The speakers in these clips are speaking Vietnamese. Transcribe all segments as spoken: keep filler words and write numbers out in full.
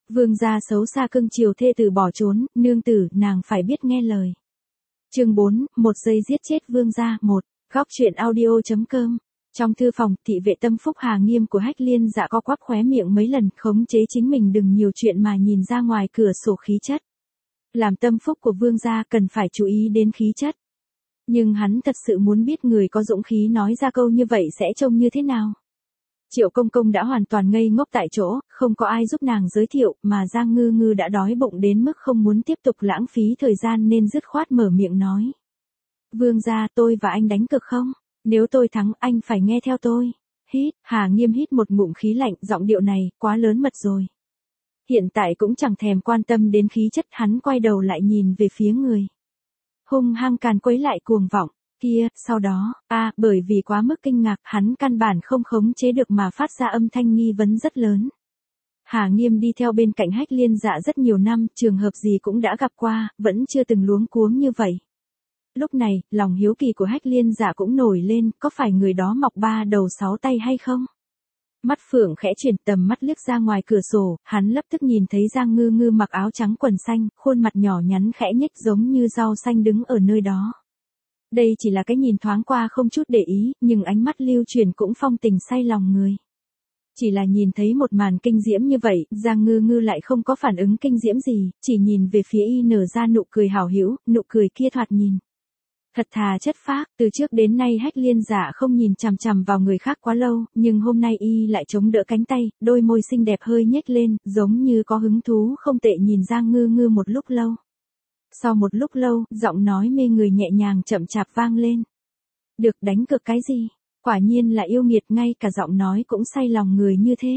Vương gia xấu xa cưng chiều thê tử bỏ trốn, nương tử, nàng phải biết nghe lời. Chương bốn, một giây giết chết vương gia, một. Góc truyện audio chấm com. Trong thư phòng, thị vệ tâm phúc Hà Nghiêm của Hách Liên Dạ co quắp khóe miệng mấy lần, khống chế chính mình đừng nhiều chuyện mà nhìn ra ngoài cửa sổ khí chất. Làm tâm phúc của vương gia cần phải chú ý đến khí chất. Nhưng hắn thật sự muốn biết người có dũng khí nói ra câu như vậy sẽ trông như thế nào. Triệu Công Công đã hoàn toàn ngây ngốc tại chỗ, không có ai giúp nàng giới thiệu, mà Giang Ngư Ngư đã đói bụng đến mức không muốn tiếp tục lãng phí thời gian nên dứt khoát mở miệng nói. Vương gia, tôi và anh đánh cược không? Nếu tôi thắng, anh phải nghe theo tôi. Hít, Hà Nghiêm hít một ngụm khí lạnh, giọng điệu này, quá lớn mật rồi. Hiện tại cũng chẳng thèm quan tâm đến khí chất, hắn quay đầu lại nhìn về phía người. Hung hăng càn quấy lại cuồng vọng. Kia, sau đó, a à, bởi vì quá mức kinh ngạc, hắn căn bản không khống chế được mà phát ra âm thanh nghi vấn rất lớn. Hà Nghiêm đi theo bên cạnh Hách Liên Dạ rất nhiều năm, trường hợp gì cũng đã gặp qua, vẫn chưa từng luống cuống như vậy. Lúc này, lòng hiếu kỳ của Hách Liên Dạ cũng nổi lên, có phải người đó mọc ba đầu sáu tay hay không? Mắt Phượng khẽ chuyển, tầm mắt liếc ra ngoài cửa sổ, hắn lập tức nhìn thấy Giang Ngư Ngư mặc áo trắng quần xanh, khuôn mặt nhỏ nhắn khẽ nhếch giống như rau xanh đứng ở nơi đó. Đây chỉ là cái nhìn thoáng qua không chút để ý, nhưng ánh mắt lưu truyền cũng phong tình say lòng người. Chỉ là nhìn thấy một màn kinh diễm như vậy, Giang Ngư Ngư lại không có phản ứng kinh diễm gì, chỉ nhìn về phía y nở ra nụ cười hảo hữu, nụ cười kia thoạt nhìn thật thà chất phác. Từ trước đến nay Hách Liên Dạ không nhìn chằm chằm vào người khác quá lâu, nhưng hôm nay y lại chống đỡ cánh tay, đôi môi xinh đẹp hơi nhếch lên, giống như có hứng thú không tệ nhìn Giang Ngư Ngư một lúc lâu. Sau một lúc lâu, giọng nói mê người nhẹ nhàng chậm chạp vang lên. Được, đánh cược cái gì? Quả nhiên là yêu nghiệt, ngay cả giọng nói cũng say lòng người như thế.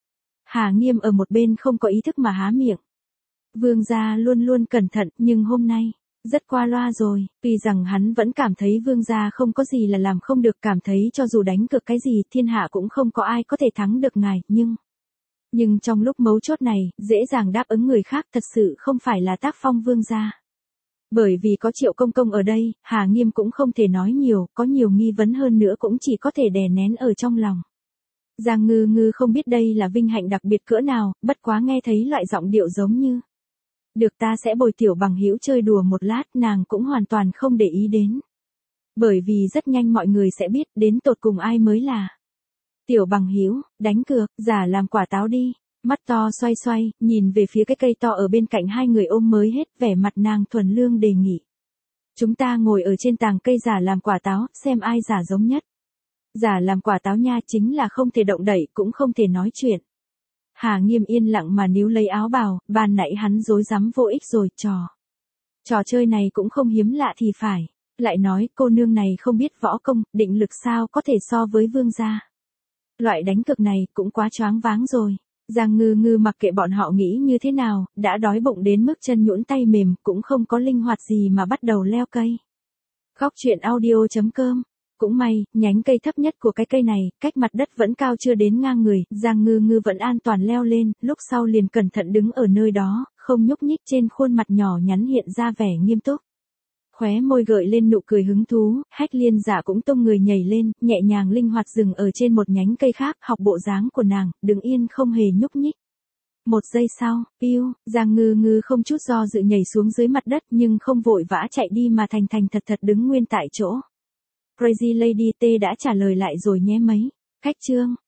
Hà Nghiêm ở một bên không có ý thức mà há miệng. Vương gia luôn luôn cẩn thận, nhưng hôm nay rất qua loa rồi. Tuy rằng hắn vẫn cảm thấy vương gia không có gì là làm không được, cảm thấy cho dù đánh cược cái gì thiên hạ cũng không có ai có thể thắng được ngài, nhưng... Nhưng trong lúc mấu chốt này, dễ dàng đáp ứng người khác thật sự không phải là tác phong vương gia. Bởi vì có Triệu Công Công ở đây, Hà Nghiêm cũng không thể nói nhiều, có nhiều nghi vấn hơn nữa cũng chỉ có thể đè nén ở trong lòng. Giang Ngư Ngư không biết đây là vinh hạnh đặc biệt cỡ nào, bất quá nghe thấy loại giọng điệu giống như được ta sẽ bồi tiểu bằng hữu chơi đùa một lát, nàng cũng hoàn toàn không để ý đến. Bởi vì rất nhanh mọi người sẽ biết đến tột cùng ai mới là tiểu bằng hữu. Đánh cược, giả làm quả táo đi. Mắt to xoay xoay, nhìn về phía cái cây to ở bên cạnh hai người ôm mới hết, vẻ mặt nàng thuần lương đề nghị. Chúng ta ngồi ở trên tàng cây giả làm quả táo, xem ai giả giống nhất. Giả làm quả táo nha, chính là không thể động đậy, cũng không thể nói chuyện. Hà Nghiêm yên lặng mà níu lấy áo bào, ban nãy hắn rối rắm vô ích rồi, trò. Trò chơi này cũng không hiếm lạ thì phải. Lại nói, cô nương này không biết võ công, định lực sao có thể so với vương gia. Loại đánh cược này cũng quá choáng váng rồi. Giang Ngư Ngư mặc kệ bọn họ nghĩ như thế nào, đã đói bụng đến mức chân nhũn tay mềm, cũng không có linh hoạt gì mà bắt đầu leo cây. Góc truyện audio chấm com. Cũng may, nhánh cây thấp nhất của cái cây này, cách mặt đất vẫn cao chưa đến ngang người, Giang Ngư Ngư vẫn an toàn leo lên, lúc sau liền cẩn thận đứng ở nơi đó, không nhúc nhích, trên khuôn mặt nhỏ nhắn hiện ra vẻ nghiêm túc. Khóe môi gợi lên nụ cười hứng thú, Hách Liên Dạ cũng tung người nhảy lên, nhẹ nhàng linh hoạt dừng ở trên một nhánh cây khác, học bộ dáng của nàng, đứng yên không hề nhúc nhích. Một giây sau, piu, Giang Ngư Ngư không chút do dự nhảy xuống dưới mặt đất nhưng không vội vã chạy đi mà thành thành thật thật đứng nguyên tại chỗ. Crazy Lady T đã trả lời lại rồi nhé mấy. Cách chương.